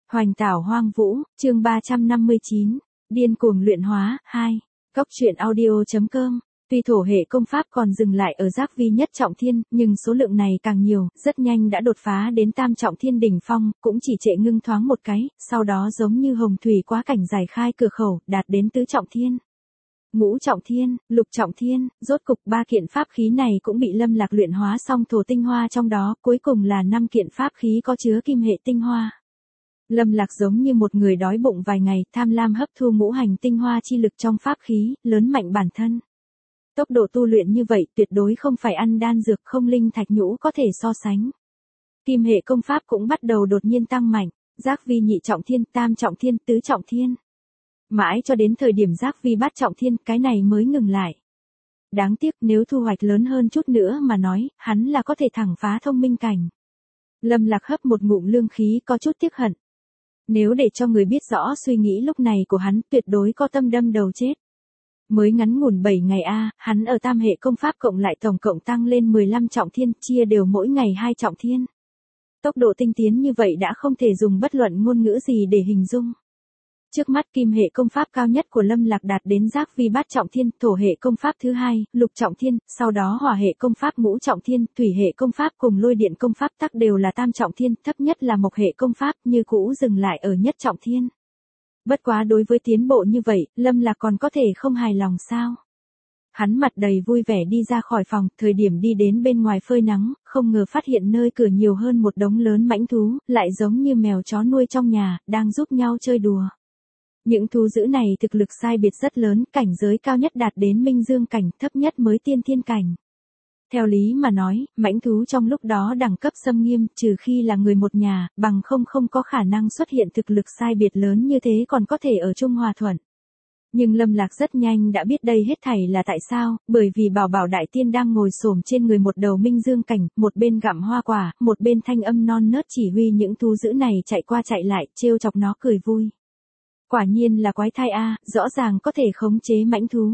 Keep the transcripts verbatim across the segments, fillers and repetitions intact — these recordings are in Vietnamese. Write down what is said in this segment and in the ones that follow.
Hoành tảo hoang vũ, chương ba trăm năm mươi chín, điên cuồng luyện hóa, hai. Cốc truyện audio chấm com. Tuy thổ hệ công pháp còn dừng lại ở giác vi nhất trọng thiên, nhưng số lượng này càng nhiều, rất nhanh đã đột phá đến tam trọng thiên đỉnh phong, cũng chỉ trệ ngưng thoáng một cái, sau đó giống như hồng thủy quá cảnh giải khai cửa khẩu, đạt đến tứ trọng thiên. Ngũ trọng thiên, lục trọng thiên, rốt cục ba kiện pháp khí này cũng bị Lâm Lạc luyện hóa xong thổ tinh hoa trong đó, cuối cùng là năm kiện pháp khí có chứa kim hệ tinh hoa. Lâm Lạc giống như một người đói bụng vài ngày, tham lam hấp thu ngũ hành tinh hoa chi lực trong pháp khí, lớn mạnh bản thân. Tốc độ tu luyện như vậy tuyệt đối không phải ăn đan dược không linh thạch nhũ có thể so sánh. Kim hệ công pháp cũng bắt đầu đột nhiên tăng mạnh, giác vi nhị trọng thiên, tam trọng thiên, tứ trọng thiên. Mãi cho đến thời điểm giác vi bát trọng thiên, cái này mới ngừng lại. Đáng tiếc nếu thu hoạch lớn hơn chút nữa mà nói, hắn là có thể thẳng phá thông minh cảnh. Lâm Lạc hấp một ngụm lương khí có chút tiếc hận. Nếu để cho người biết rõ suy nghĩ lúc này của hắn tuyệt đối có tâm đâm đầu chết. Mới ngắn ngủn bảy ngày a, hắn ở tam hệ công pháp cộng lại tổng cộng tăng lên mười lăm trọng thiên, chia đều mỗi ngày hai trọng thiên. Tốc độ tinh tiến như vậy đã không thể dùng bất luận ngôn ngữ gì để hình dung. Trước mắt kim hệ công pháp cao nhất của Lâm Lạc đạt đến giác vi bát trọng thiên, thổ hệ công pháp thứ hai, lục trọng thiên, sau đó hỏa hệ công pháp ngũ trọng thiên, thủy hệ công pháp cùng lôi điện công pháp tắc đều là tam trọng thiên, thấp nhất là mộc hệ công pháp như cũ dừng lại ở nhất trọng thiên. Bất quá đối với tiến bộ như vậy, Lâm Lạc còn có thể không hài lòng sao? Hắn mặt đầy vui vẻ đi ra khỏi phòng, thời điểm đi đến bên ngoài phơi nắng, không ngờ phát hiện nơi cửa nhiều hơn một đống lớn mãnh thú, lại giống như mèo chó nuôi trong nhà, đang giúp nhau chơi đùa. Những thú dữ này thực lực sai biệt rất lớn, cảnh giới cao nhất đạt đến minh dương cảnh, thấp nhất mới tiên thiên cảnh. Theo lý mà nói, mãnh thú trong lúc đó đẳng cấp xâm nghiêm, trừ khi là người một nhà, bằng không không có khả năng xuất hiện thực lực sai biệt lớn như thế còn có thể ở chung hòa thuận. Nhưng Lâm Lạc rất nhanh đã biết đây hết thảy là tại sao, bởi vì Bảo Bảo Đại Tiên đang ngồi xổm trên người một đầu minh dương cảnh, một bên gặm hoa quả, một bên thanh âm non nớt chỉ huy những thú dữ này chạy qua chạy lại, trêu chọc nó cười vui. Quả nhiên là quái thai a, rõ ràng có thể khống chế mãnh thú.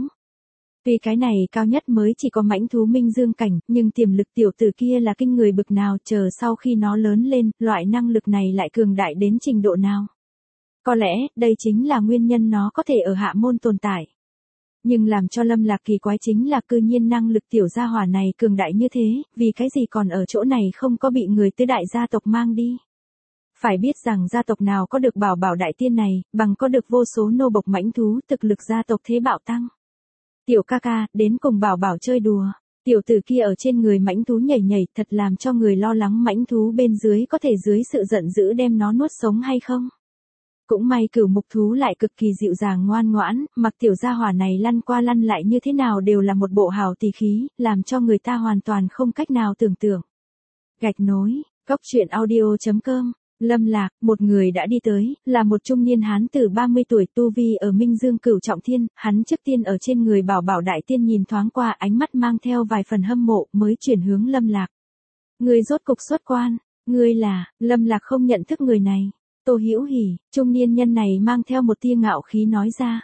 Vì cái này cao nhất mới chỉ có mãnh thú minh dương cảnh, nhưng tiềm lực tiểu tử kia là kinh người bực nào, chờ sau khi nó lớn lên, loại năng lực này lại cường đại đến trình độ nào. Có lẽ, đây chính là nguyên nhân nó có thể ở hạ môn tồn tại. Nhưng làm cho Lâm Lạc kỳ quái chính là cư nhiên năng lực tiểu gia hỏa này cường đại như thế, vì cái gì còn ở chỗ này không có bị người tứ đại gia tộc mang đi. Phải biết rằng gia tộc nào có được Bảo Bảo Đại Tiên này, bằng có được vô số nô bộc mãnh thú, thực lực gia tộc thế bạo tăng. Tiểu ca ca, đến cùng Bảo Bảo chơi đùa. Tiểu tử kia ở trên người mãnh thú nhảy nhảy, thật làm cho người lo lắng mãnh thú bên dưới có thể dưới sự giận dữ đem nó nuốt sống hay không. Cũng may cửu mục thú lại cực kỳ dịu dàng ngoan ngoãn, mặc tiểu gia hỏa này lăn qua lăn lại như thế nào đều là một bộ hào tỷ khí, làm cho người ta hoàn toàn không cách nào tưởng tượng. Gạch nối, cốc truyện audio chấm com. Lâm Lạc, một người đã đi tới, là một trung niên hán tử ba mươi tuổi tu vi ở Minh Dương cửu trọng thiên, hắn trước tiên ở trên người Bảo Bảo Đại Tiên nhìn thoáng qua, ánh mắt mang theo vài phần hâm mộ, mới chuyển hướng Lâm Lạc. Người rốt cục xuất quan, ngươi là, Lâm Lạc không nhận thức người này. Tô Hữu Hỉ, trung niên nhân này mang theo một tia ngạo khí nói ra.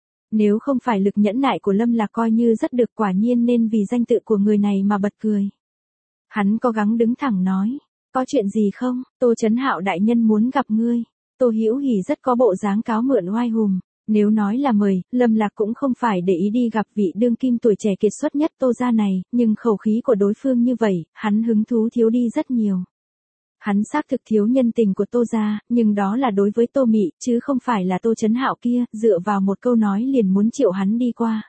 Nếu không phải lực nhẫn nại của Lâm Lạc coi như rất được, quả nhiên nên vì danh tự của người này mà bật cười. Hắn cố gắng đứng thẳng nói. Có chuyện gì không, Tô Chấn Hạo đại nhân muốn gặp ngươi. Tô Hữu Hỉ rất có bộ dáng cáo mượn oai hùng. Nếu nói là mời, Lâm Lạc cũng không phải để ý đi gặp vị đương kim tuổi trẻ kiệt xuất nhất Tô gia này, nhưng khẩu khí của đối phương như vậy, hắn hứng thú thiếu đi rất nhiều. Hắn xác thực thiếu nhân tình của Tô gia, nhưng đó là đối với Tô Mị, chứ không phải là Tô Chấn Hạo kia, dựa vào một câu nói liền muốn triệu hắn đi qua.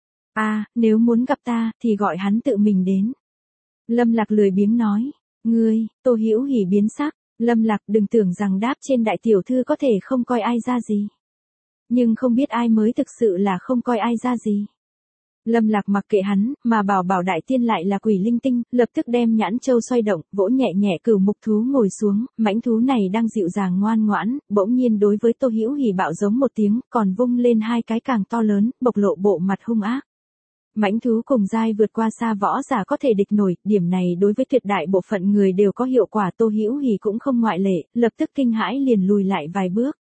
À, nếu muốn gặp ta, thì gọi hắn tự mình đến. Lâm Lạc lười biếng nói. Ngươi, Tô Hữu Hỉ biến sắc, Lâm Lạc đừng tưởng rằng đáp trên đại tiểu thư có thể không coi ai ra gì. Nhưng không biết ai mới thực sự là không coi ai ra gì. Lâm Lạc mặc kệ hắn, mà Bảo Bảo Đại Tiên lại là quỷ linh tinh, lập tức đem nhãn châu xoay động, vỗ nhẹ nhẹ cửu mục thú ngồi xuống, mãnh thú này đang dịu dàng ngoan ngoãn, bỗng nhiên đối với Tô Hữu Hỉ bạo giống một tiếng, còn vung lên hai cái càng to lớn, bộc lộ bộ mặt hung ác. Mãnh thú cùng giai vượt qua xa võ giả có thể địch nổi, điểm này đối với tuyệt đại bộ phận người đều có hiệu quả, Tô Hữu Hỉ cũng không ngoại lệ, lập tức kinh hãi liền lùi lại vài bước.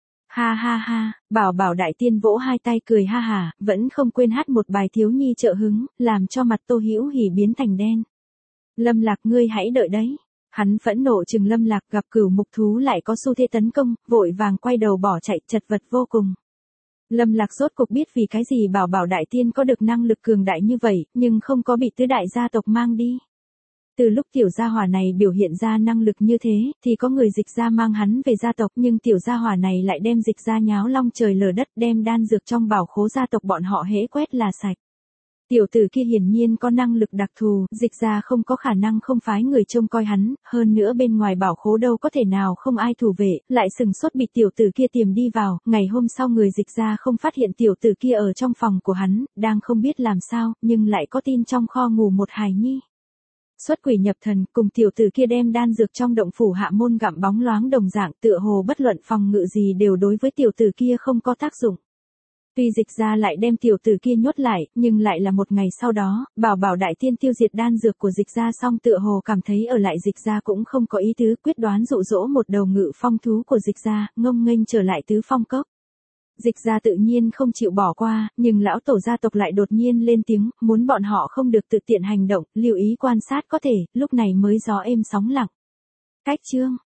Ha ha ha, Bảo Bảo Đại Tiên vỗ hai tay cười ha hả, vẫn không quên hát một bài thiếu nhi trợ hứng, làm cho mặt Tô Hữu Hỉ biến thành đen. Lâm Lạc, ngươi hãy đợi đấy. Hắn phẫn nộ trừng Lâm Lạc, gặp cửu mục thú lại có xu thế tấn công, vội vàng quay đầu bỏ chạy, chật vật vô cùng. Lâm Lạc rốt cục biết vì cái gì Bảo Bảo đại tiên có được năng lực cường đại như vậy, nhưng không có bị tứ đại gia tộc mang đi. Từ lúc tiểu gia hỏa này biểu hiện ra năng lực như thế, thì có người Dịch gia mang hắn về gia tộc, nhưng tiểu gia hỏa này lại đem Dịch gia nháo long trời lở đất, đem đan dược trong bảo khố gia tộc bọn họ hễ quét là sạch. Tiểu tử kia hiển nhiên có năng lực đặc thù, Dịch gia không có khả năng không phái người trông coi hắn, hơn nữa bên ngoài bảo khố đâu có thể nào không ai thủ vệ, lại sừng sốt bị tiểu tử kia tìm đi vào, ngày hôm sau người Dịch gia không phát hiện tiểu tử kia ở trong phòng của hắn, đang không biết làm sao, nhưng lại có tin trong kho ngủ một hài nhi. Xuất quỷ nhập thần, cùng tiểu tử kia đem đan dược trong động phủ hạ môn gặm bóng loáng đồng dạng, tựa hồ bất luận phòng ngự gì đều đối với tiểu tử kia không có tác dụng. Tuy Dịch gia lại đem tiểu tử kia nhốt lại, nhưng lại là một ngày sau đó, Bảo Bảo đại tiên tiêu diệt đan dược của Dịch gia xong tựa hồ cảm thấy ở lại Dịch gia cũng không có ý tứ, quyết đoán dụ dỗ một đầu ngự phong thú của Dịch gia, ngông nghênh trở lại tứ phong cốc. Dịch gia tự nhiên không chịu bỏ qua, nhưng lão tổ gia tộc lại đột nhiên lên tiếng, muốn bọn họ không được tự tiện hành động, lưu ý quan sát có thể, lúc này mới gió êm sóng lặng. Cách chương